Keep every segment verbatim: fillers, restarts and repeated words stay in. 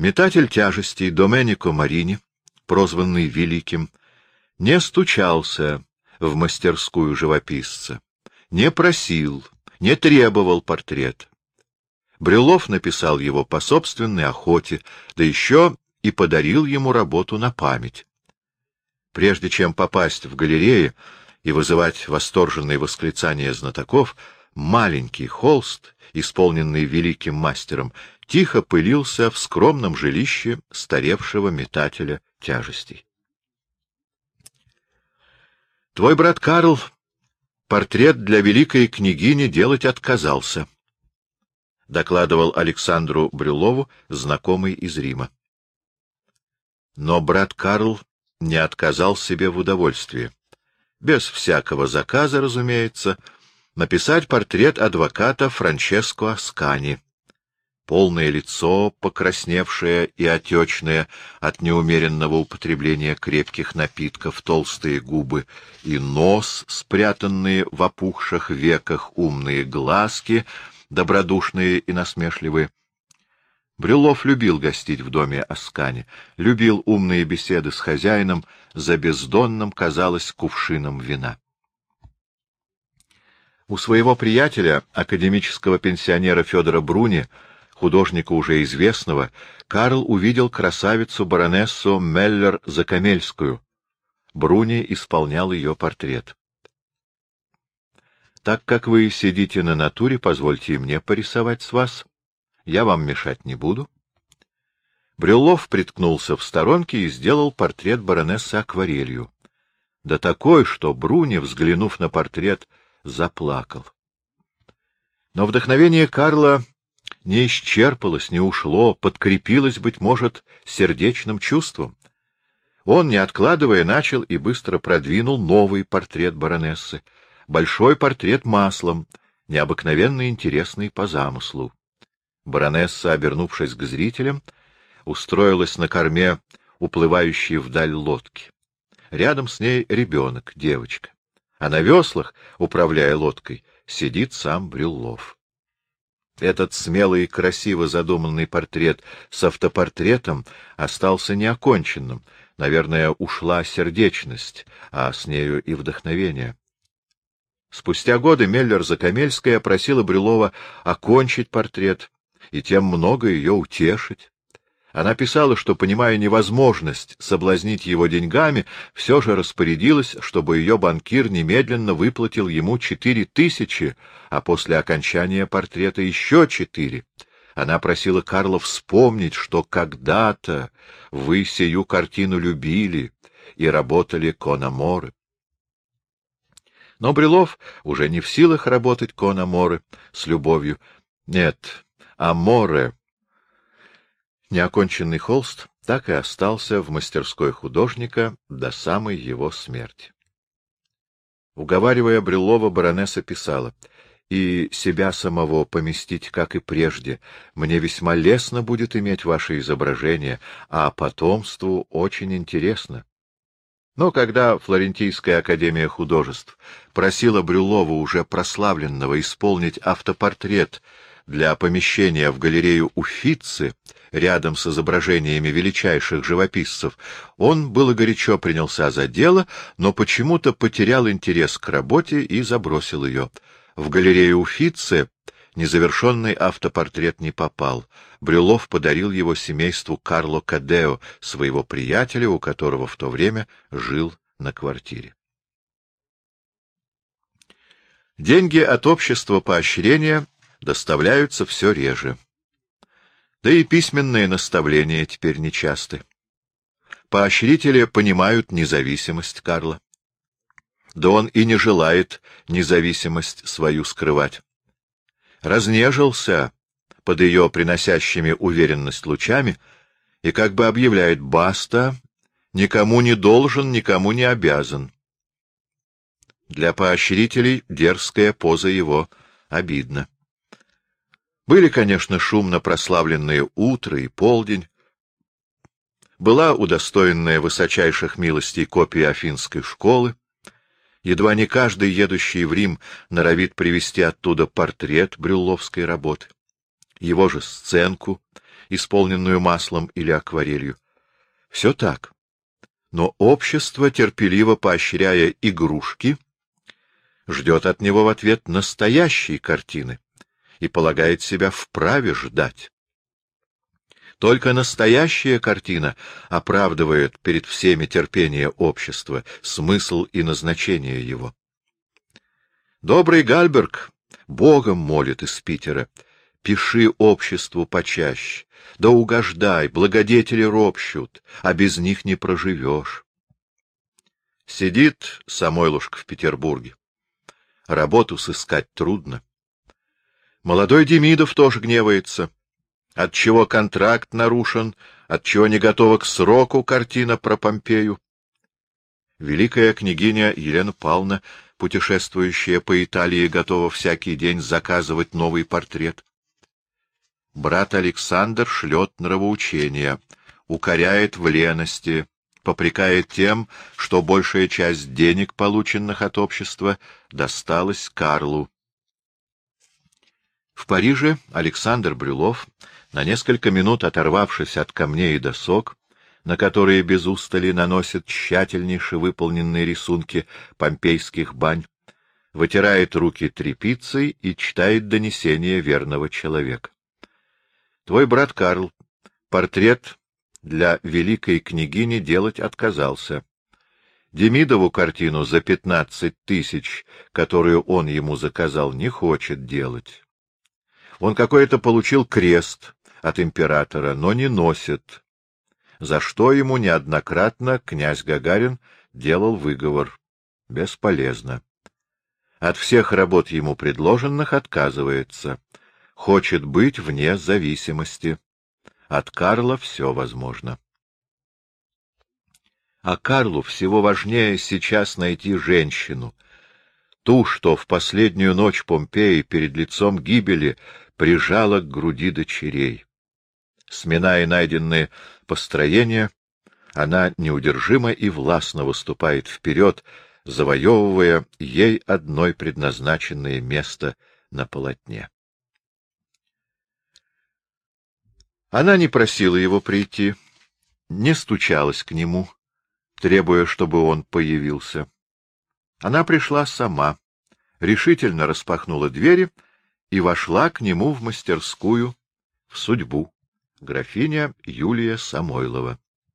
Метатель тяжестей Доменико Марини, прозванный Великим, не стучался в мастерскую живописца, не просил, не требовал портрет. Брюллов написал его по собственной охоте, да еще и подарил ему работу на память. Прежде чем попасть в галереи и вызывать восторженные восклицания знатоков, маленький холст, исполненный великим мастером, тихо пылился в скромном жилище старевшего метателя тяжестей. — Твой брат Карл портрет для великой княгини делать отказался, — докладывал Александру Брюллову знакомый из Рима. Но брат Карл не отказал себе в удовольствии, без всякого заказа, разумеется, написать портрет адвоката Франческо Аскани. Полное лицо, покрасневшее и отечное от неумеренного употребления крепких напитков, толстые губы и нос, спрятанные в опухших веках, умные глазки, добродушные и насмешливые. Брюллов любил гостить в доме Аскани, любил умные беседы с хозяином за бездонным, казалось, кувшином вина. У своего приятеля, академического пенсионера Федора Бруни, художника уже известного, Карл увидел красавицу баронессу Меллер-Закамельскую. Бруни исполнял ее портрет. — Так как вы сидите на натуре, позвольте мне порисовать с вас. Я вам мешать не буду. Брюллов приткнулся в сторонке и сделал портрет баронессы акварелью. Да такой, что Бруни, взглянув на портрет, заплакал. Но вдохновение Карла не исчерпалось, не ушло, подкрепилось, быть может, сердечным чувством. Он, не откладывая, начал и быстро продвинул новый портрет баронессы, большой портрет маслом, необыкновенно интересный по замыслу. Баронесса, обернувшись к зрителям, устроилась на корме уплывающей вдаль лодки. Рядом с ней ребенок, девочка. А на веслах, управляя лодкой, сидит сам Брюллов. Этот смелый и красиво задуманный портрет с автопортретом остался неоконченным. Наверное, ушла сердечность, а с нею и вдохновение. Спустя годы Меллер-Закамельская просила Брюллова окончить портрет и тем много ее утешить. Она писала, что, понимая невозможность соблазнить его деньгами, все же распорядилась, чтобы ее банкир немедленно выплатил ему четыре тысячи, а после окончания портрета еще четыре. Она просила Карла вспомнить, что когда-то вы сию картину любили и работали кон аморе. Но Брюллов уже не в силах работать кон аморе с любовью. Нет, аморе. Неоконченный холст так и остался в мастерской художника до самой его смерти. Уговаривая Брюллова, баронесса писала: «И себя самого поместить, как и прежде, мне весьма лестно будет иметь ваше изображение, а потомству очень интересно». Но когда Флорентийская академия художеств просила Брюллова, уже прославленного, исполнить автопортрет для помещения в галерею Уффици рядом с изображениями величайших живописцев, он было горячо принялся за дело, но почему-то потерял интерес к работе и забросил ее. В галерею Уффици незавершенный автопортрет не попал. Брюллов подарил его семейству Карло Кадео, своего приятеля, у которого в то время жил на квартире. Деньги от общества поощрения доставляются все реже. Да и письменные наставления теперь нечасты. Поощрители понимают независимость Карла. Да он и не желает независимость свою скрывать. Разнежился под ее приносящими уверенность лучами и как бы объявляет: «Баста, никому не должен, никому не обязан». Для поощрителей дерзкая поза его обидна. Были, конечно, шумно прославленные утро и полдень. Была удостоенная высочайших милостей копия Афинской школы. Едва не каждый, едущий в Рим, норовит привезти оттуда портрет брюлловской работы, его же сценку исполненную маслом или акварелью. Все так. Но общество, терпеливо поощряя игрушки, ждет от него в ответ настоящей картины и полагает себя вправе ждать. Только настоящая картина оправдывает перед всеми терпение общества, смысл и назначение его. Добрый Гальберг Богом молит из Питера: пиши обществу почаще, да угождай, благодетели ропщут, а без них не проживешь. Сидит Самойлушка в Петербурге. Работу сыскать трудно. Молодой Демидов тоже гневается. Отчего контракт нарушен, отчего не готова к сроку картина про Помпею. Великая княгиня Елена Павловна, путешествующая по Италии, готова всякий день заказывать новый портрет. Брат Александр шлет нравоучения, укоряет в лености, попрекает тем, что большая часть денег, полученных от общества, досталась Карлу. В Париже Александр Брюллов, на несколько минут оторвавшись от камней и досок, на которые без устали наносят тщательнейше выполненные рисунки помпейских бань, вытирает руки тряпицей и читает донесение верного человека. Твой брат Карл портрет для великой княгини делать отказался. Демидову картину за пятнадцать тысяч, которую он ему заказал, не хочет делать. Он какой-то получил крест от императора, но не носит, за что ему неоднократно князь Гагарин делал выговор. Бесполезно. От всех работ ему предложенных отказывается. Хочет быть вне зависимости. От Карла все возможно. А Карлу всего важнее сейчас найти женщину, ту, что в последнюю ночь Помпеи перед лицом гибели прижала к груди дочерей. Сминая найденные построения, она неудержимо и властно выступает вперед, завоевывая ей одной предназначенное место на полотне. Она не просила его прийти, не стучалась к нему, требуя, чтобы он появился. Она пришла сама, решительно распахнула двери и вошла к нему в мастерскую, в судьбу. Графиня Юлия Самойлова.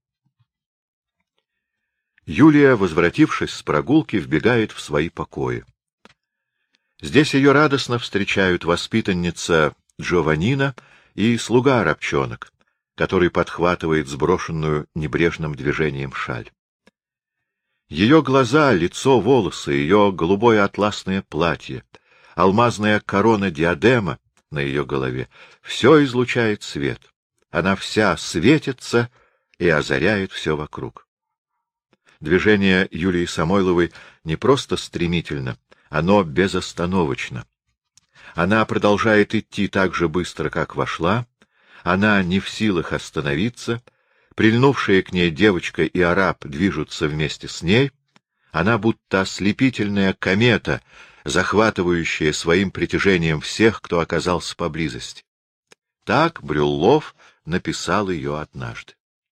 Юлия, возвратившись с прогулки, вбегает в свои покои. Здесь ее радостно встречают воспитанница Джованнина и слуга-арабчонок, который подхватывает сброшенную небрежным движением шаль. Ее глаза, лицо, волосы, ее голубое атласное платье, алмазная корона-диадема на ее голове — все излучает свет. Она вся светится и озаряет все вокруг. Движение Юлии Самойловой не просто стремительно, оно безостановочно. Она продолжает идти так же быстро, как вошла, она не в силах остановиться, прильнувшие к ней девочка и араб движутся вместе с ней, она будто ослепительная комета, захватывающая своим притяжением всех, кто оказался поблизости. Так Брюллов написал ее однажды.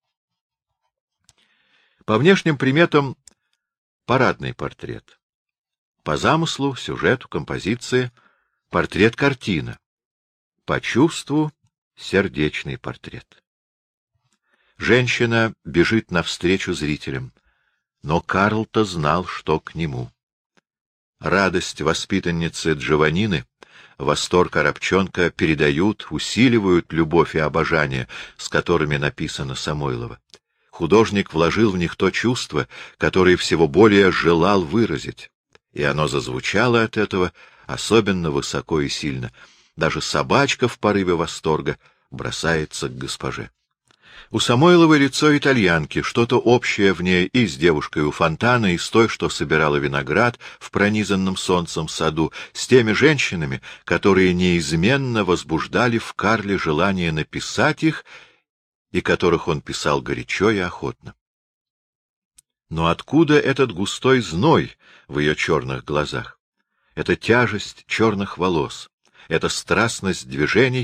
По внешним приметам — парадный портрет. По замыслу, сюжету, композиции — портрет-картина. По чувству — сердечный портрет. Женщина бежит навстречу зрителям, но Карл-то знал, что к нему. Радость воспитанницы Джованнины, восторг арабчонка передают, усиливают любовь и обожание, с которыми написано Самойлова. Художник вложил в них то чувство, которое всего более желал выразить, и оно зазвучало от этого особенно высоко и сильно. Даже собачка в порыве восторга бросается к госпоже. У Самойловой лицо итальянки, что-то общее в ней и с девушкой у фонтана, и с той, что собирала виноград в пронизанном солнцем саду, с теми женщинами, которые неизменно возбуждали в Карле желание написать их, и которых он писал горячо и охотно. Но откуда этот густой зной в ее черных глазах, эта тяжесть черных волос, эта страстность движений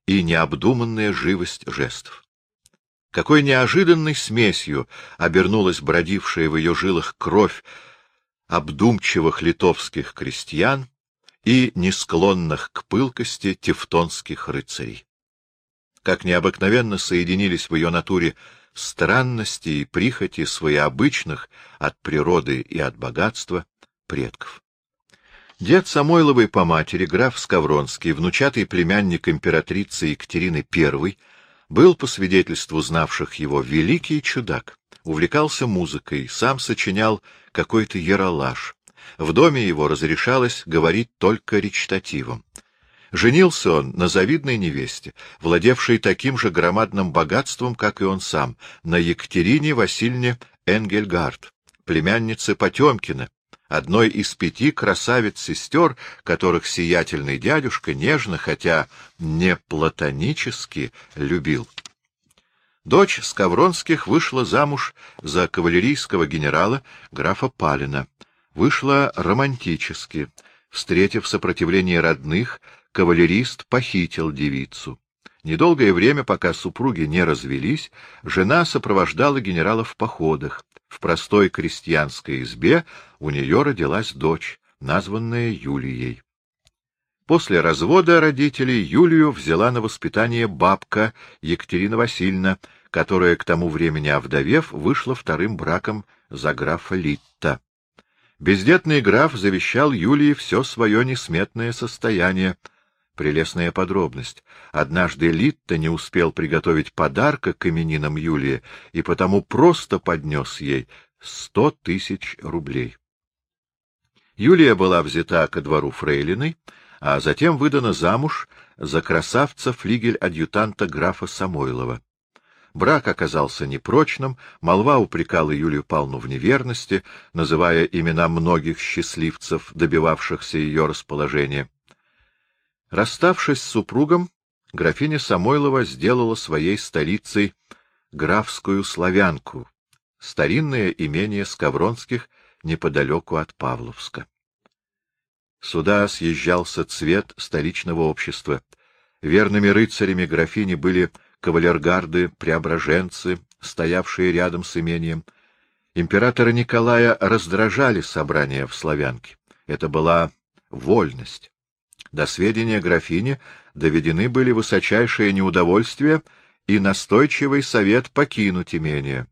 и необдуманная живость жестов. Какой неожиданной смесью обернулась бродившая в ее жилах кровь обдумчивых литовских крестьян и несклонных к пылкости тевтонских рыцарей. Как необыкновенно соединились в ее натуре странности и прихоти своеобычных от природы и от богатства предков. Дед Самойловой по матери, граф Скавронский, внучатый племянник императрицы Екатерины Первой, был, по свидетельству знавших его, великий чудак, увлекался музыкой, сам сочинял какой-то яролаж. В доме его разрешалось говорить только речитативом. Женился он на завидной невесте, владевшей таким же громадным богатством, как и он сам, на Екатерине Васильевне Энгельгард, племяннице Потемкина, одной из пяти красавиц-сестер, которых сиятельный дядюшка нежно, хотя не платонически, любил. Дочь Скавронских вышла замуж за кавалерийского генерала графа Палина. Вышла романтически. Встретив сопротивление родных, кавалерист похитил девицу. Недолгое время, пока супруги не развелись, жена сопровождала генерала в походах. В простой крестьянской избе у нее родилась дочь, названная Юлией. После развода родителей Юлию взяла на воспитание бабка Екатерина Васильевна, которая, к тому времени овдовев, вышла вторым браком за графа Литта. Бездетный граф завещал Юлии все свое несметное состояние. Прелестная подробность. Однажды Литта не успел приготовить подарка к именинам Юлии, и потому просто поднес ей сто тысяч рублей. Юлия была взята ко двору фрейлиной, а затем выдана замуж за красавца флигель-адъютанта графа Самойлова. Брак оказался непрочным, молва упрекала Юлию Павловну в неверности, называя имена многих счастливцев, добивавшихся ее расположения. Расставшись с супругом, графиня Самойлова сделала своей столицей графскую Славянку, старинное имение Скавронских неподалеку от Павловска. Сюда съезжался цвет столичного общества. Верными рыцарями графини были кавалергарды, преображенцы, стоявшие рядом с имением. Императора Николая раздражали собрания в Славянке. Это была вольность. До сведения графини доведены были высочайшее неудовольствие и настойчивый совет покинуть имение.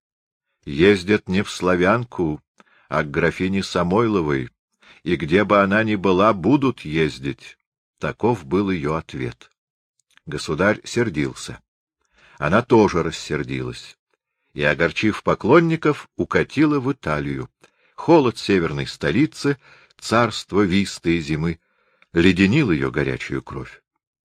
Ездят не в Славянку, а к графине Самойловой, и где бы она ни была, будут ездить. Таков был ее ответ. Государь сердился. Она тоже рассердилась. И, огорчив поклонников, укатила в Италию. Холод северной столицы, царство висты и зимы, леденил ее горячую кровь.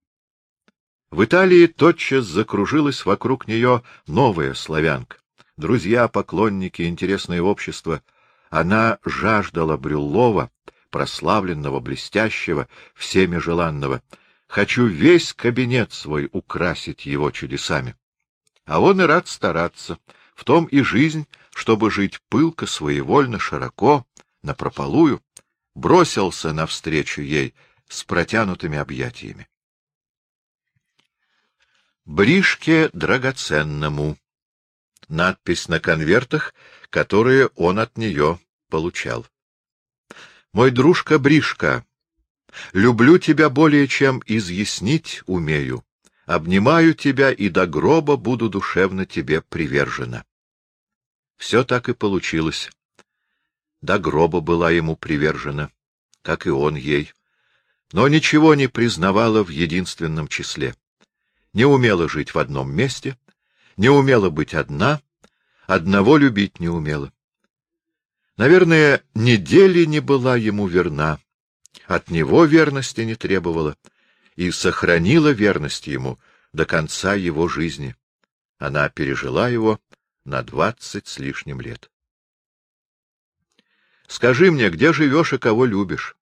В Италии тотчас закружилась вокруг нее новая славянка. Друзья, поклонники, интересное общество. Она жаждала Брюллова, прославленного, блестящего, всеми желанного. Хочу весь кабинет свой украсить его чудесами. А он и рад стараться. В том и жизнь, чтобы жить пылко, своевольно, широко, напропалую. Бросился навстречу ей с протянутыми объятиями. Бришке драгоценному. Надпись на конвертах, которые он от нее получал. Мой дружка Бришка, люблю тебя более, чем изъяснить умею. Обнимаю тебя и до гроба буду душевно тебе привержена. Все так и получилось. До гроба была ему привержена, как и он ей, но ничего не признавала в единственном числе. Не умела жить в одном месте, не умела быть одна, одного любить не умела. Наверное, недели не была ему верна, от него верности не требовала и сохранила верность ему до конца его жизни. Она пережила его на двадцать с лишним лет. Скажи мне, где живешь и кого любишь?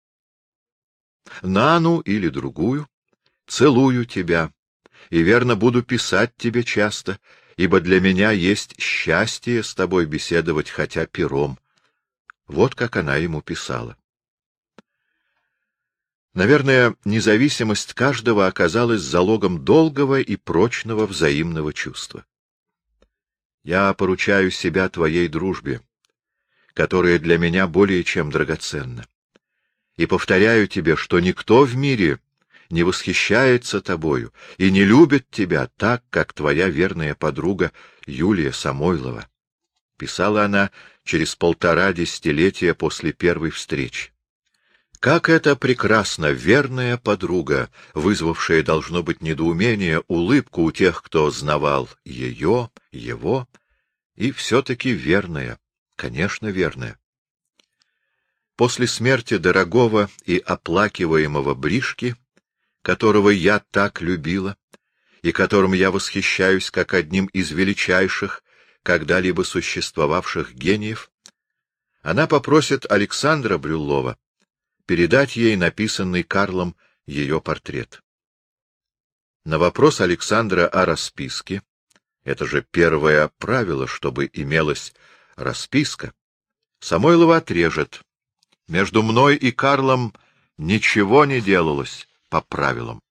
Нану или другую, целую тебя, и верно буду писать тебе часто, ибо для меня есть счастье с тобой беседовать хотя пером. Вот как она ему писала. Наверное, независимость каждого оказалась залогом долгого и прочного взаимного чувства. Я поручаю себя твоей дружбе, которая для меня более чем драгоценна, и повторяю тебе, что никто в мире не восхищается тобою и не любит тебя так, как твоя верная подруга Юлия Самойлова. Писала она через полтора десятилетия после первой встречи. Как это прекрасно, верная подруга, вызвавшая, должно быть, недоумение, улыбку у тех, кто знавал ее, его, и все-таки верная, конечно, верная. После смерти дорогого и оплакиваемого Бришки, которого я так любила, и которым я восхищаюсь как одним из величайших, когда-либо существовавших гениев, она попросит Александра Брюллова передать ей написанный Карлом ее портрет. На вопрос Александра о расписке, это же первое правило, чтобы имелась расписка, Самойлова отрежет: между мной и Карлом ничего не делалось по правилам.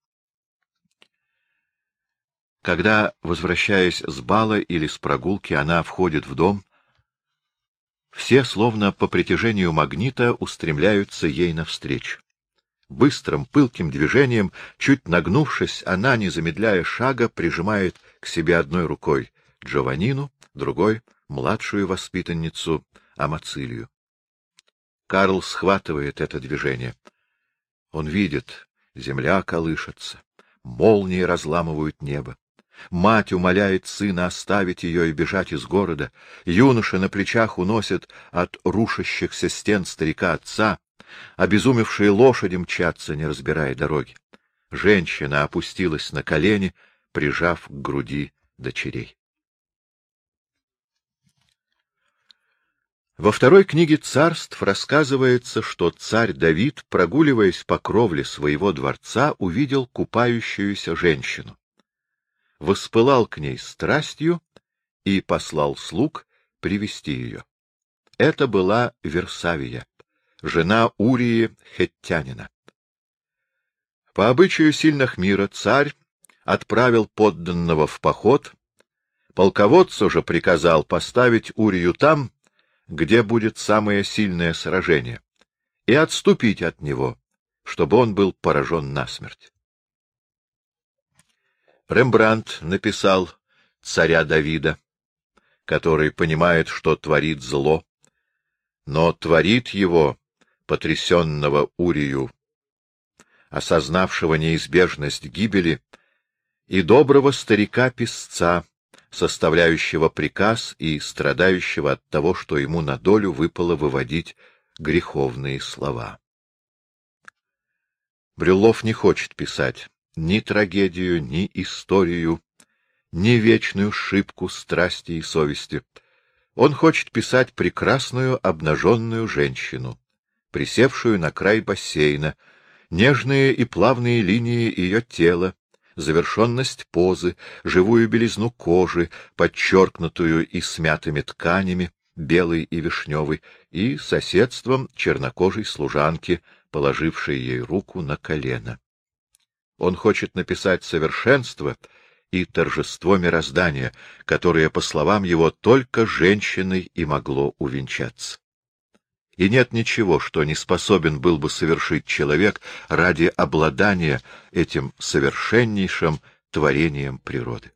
Когда, возвращаясь с бала или с прогулки, она входит в дом, все, словно по притяжению магнита, устремляются ей навстречу. Быстрым, пылким движением, чуть нагнувшись, она, не замедляя шага, прижимает к себе одной рукой Джованнину, другой — младшую воспитанницу Амацилию. Карл схватывает это движение. Он видит, земля колышется, молнии разламывают небо. Мать умоляет сына оставить ее и бежать из города. Юноша на плечах уносит от рушащихся стен старика отца. Обезумевшие лошади мчатся, не разбирая дороги. Женщина опустилась на колени, прижав к груди дочерей. Во второй книге царств рассказывается, что царь Давид, прогуливаясь по кровле своего дворца, увидел купающуюся женщину. Воспылал к ней страстью и послал слуг привести ее. Это была Версавия, жена Урии хеттянина. По обычаю сильных мира царь отправил подданного в поход, полководцу же приказал поставить Урию там, где будет самое сильное сражение, и отступить от него, чтобы он был поражен насмерть. Рембрандт написал царя Давида, который понимает, что творит зло, но творит его, потрясенного Урию, осознавшего неизбежность гибели, и доброго старика-писца, составляющего приказ и страдающего от того, что ему на долю выпало выводить греховные слова. Брюллов не хочет писать ни трагедию, ни историю, ни вечную шибку страсти и совести. Он хочет писать прекрасную обнаженную женщину, присевшую на край бассейна, нежные и плавные линии ее тела, завершенность позы, живую белизну кожи, подчеркнутую и смятыми тканями, белой и вишневой, и соседством чернокожей служанки, положившей ей руку на колено. Он хочет написать совершенство и торжество мироздания, которое, по словам его, только женщиной и могло увенчаться. И нет ничего, что не способен был бы совершить человек ради обладания этим совершеннейшим творением природы.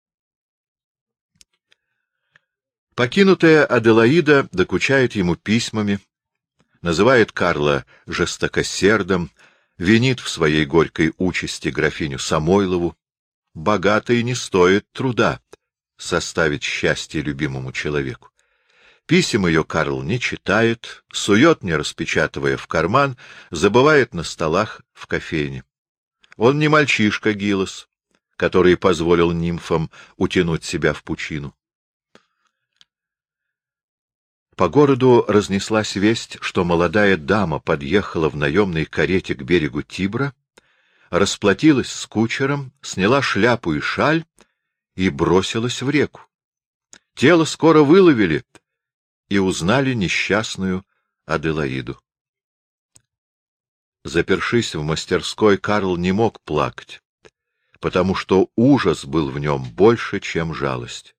Покинутая Аделаида докучает ему письмами, называет Карла жестокосердым, винит в своей горькой участи графиню Самойлову. Богатой не стоит труда составить счастье любимому человеку. Писем ее Карл не читает, сует, не распечатывая, в карман, забывает на столах в кофейне. Он не мальчишка Гилос, который позволил нимфам утянуть себя в пучину. По городу разнеслась весть, что молодая дама подъехала в наемной карете к берегу Тибра, расплатилась с кучером, сняла шляпу и шаль и бросилась в реку. Тело скоро выловили и узнали несчастную Аделаиду. Запершись в мастерской, Карл не мог плакать, потому что ужас был в нем больше, чем жалость.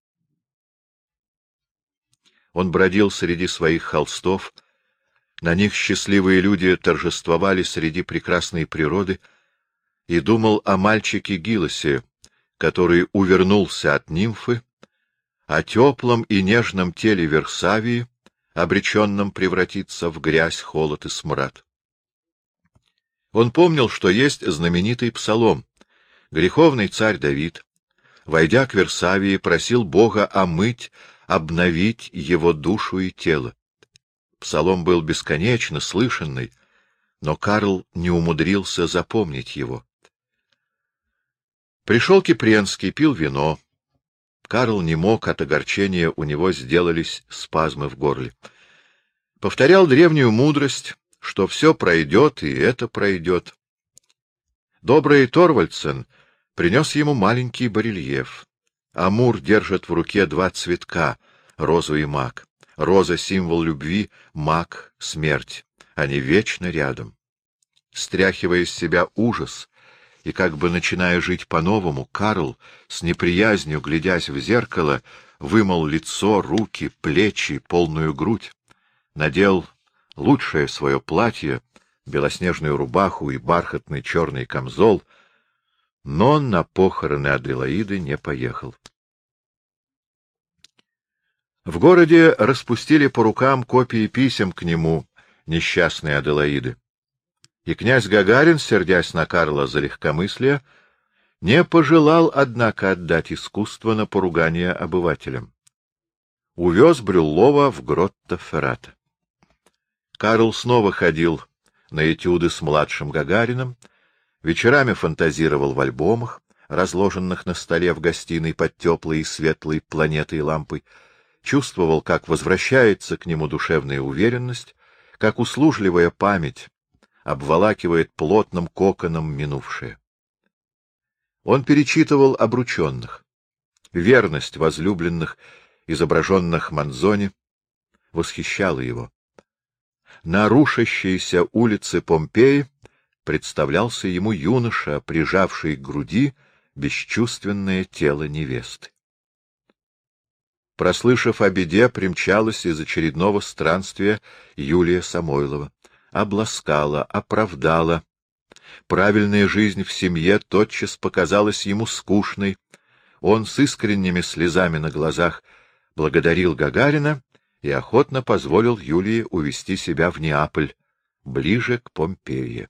Он бродил среди своих холстов, на них счастливые люди торжествовали среди прекрасной природы, и думал о мальчике Гиллосе, который увернулся от нимфы, о теплом и нежном теле Версавии, обреченном превратиться в грязь, холод и смрад. Он помнил, что есть знаменитый псалом. Греховный царь Давид, войдя к Версавии, просил Бога омыть, обновить его душу и тело. Псалом был бесконечно слышанный, но Карл не умудрился запомнить его. Пришел Кипренский, пил вино. Карл не мог, от огорчения у него сделались спазмы в горле. Повторял древнюю мудрость, что все пройдет, и это пройдет. Добрый Торвальдсен принес ему маленький барельеф. Амур держит в руке два цветка — розу и мак. Роза — символ любви, мак — смерть. Они вечно рядом. Стряхивая с себя ужас и как бы начиная жить по-новому, Карл, с неприязнью глядясь в зеркало, вымыл лицо, руки, плечи, полную грудь, надел лучшее свое платье, белоснежную рубаху и бархатный черный камзол, но на похороны Аделаиды не поехал. В городе распустили по рукам копии писем к нему несчастной Аделаиды, и князь Гагарин, сердясь на Карла за легкомыслие, не пожелал, однако, отдать искусство на поругание обывателям. Увез Брюллова в Гротто-Феррато. Карл снова ходил на этюды с младшим Гагарином, вечерами фантазировал в альбомах, разложенных на столе в гостиной под теплой и светлой планетой лампой, чувствовал, как возвращается к нему душевная уверенность, как услужливая память обволакивает плотным коконом минувшее. Он перечитывал обрученных. Верность возлюбленных, изображенных Манзони, восхищала его. На рушащейся улице Помпеи представлялся ему юноша, прижавший к груди бесчувственное тело невесты. Прослышав о беде, примчалась из очередного странствия Юлия Самойлова, обласкала, оправдала. Правильная жизнь в семье тотчас показалась ему скучной. Он с искренними слезами на глазах благодарил Гагарина и охотно позволил Юлии увезти себя в Неаполь, ближе к Помпеи.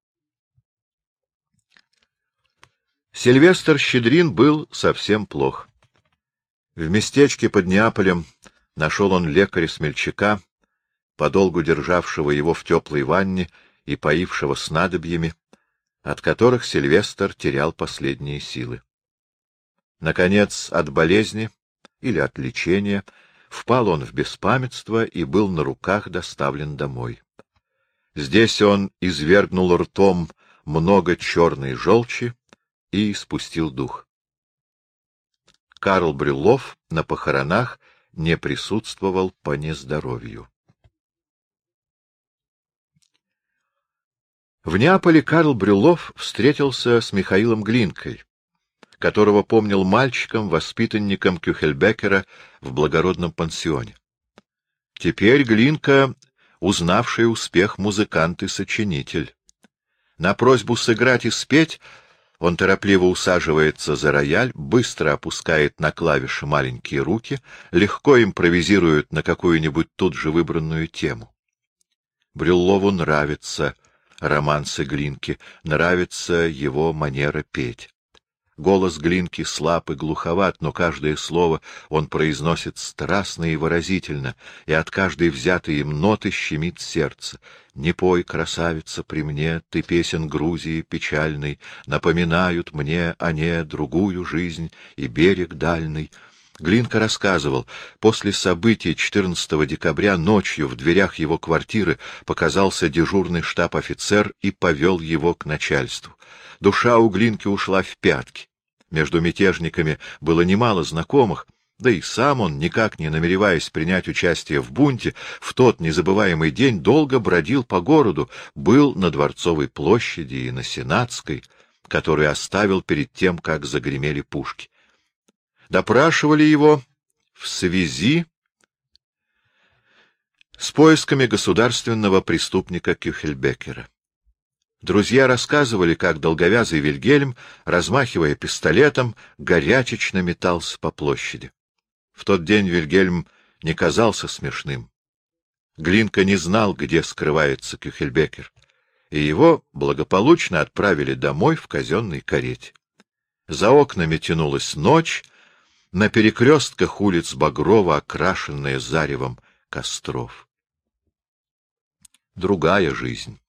Сильвестр Щедрин был совсем плох. В местечке под Неаполем нашел он лекаря-смельчака, подолгу державшего его в теплой ванне и поившего снадобьями, от которых Сильвестр терял последние силы. Наконец, от болезни или от лечения впал он в беспамятство и был на руках доставлен домой. Здесь он извергнул ртом много черной желчи и испустил дух. Карл Брюллов на похоронах не присутствовал по нездоровью. В Неаполе Карл Брюллов встретился с Михаилом Глинкой, которого помнил мальчиком, воспитанником Кюхельбекера в благородном пансионе. Теперь Глинка — узнавший успех музыкант и сочинитель. На просьбу сыграть и спеть он торопливо усаживается за рояль, быстро опускает на клавиши маленькие руки, легко импровизирует на какую-нибудь тут же выбранную тему. Брюллову нравятся романсы Глинки, нравится его манера петь. Голос Глинки слаб и глуховат, но каждое слово он произносит страстно и выразительно, и от каждой взятой им ноты щемит сердце. «Не пой, красавица, при мне, ты песен Грузии печальной, напоминают мне о ней другую жизнь и берег дальний». Глинка рассказывал, после событий четырнадцатого декабря ночью в дверях его квартиры показался дежурный штаб-офицер и повел его к начальству. Душа у Глинки ушла в пятки. Между мятежниками было немало знакомых, Да и сам он, никак не намереваясь принять участие в бунте, в тот незабываемый день долго бродил по городу, был на Дворцовой площади и на Сенатской, которую оставил перед тем, как загремели пушки. Допрашивали его в связи с поисками государственного преступника Кюхельбекера. Друзья рассказывали, как долговязый Вильгельм, размахивая пистолетом, горячечно метался по площади. В тот день Вильгельм не казался смешным. Глинка не знал, где скрывается Кюхельбекер, и его благополучно отправили домой в казенной карете. За окнами тянулась ночь, на перекрестках улиц багрово окрашенная заревом костров. Другая жизнь.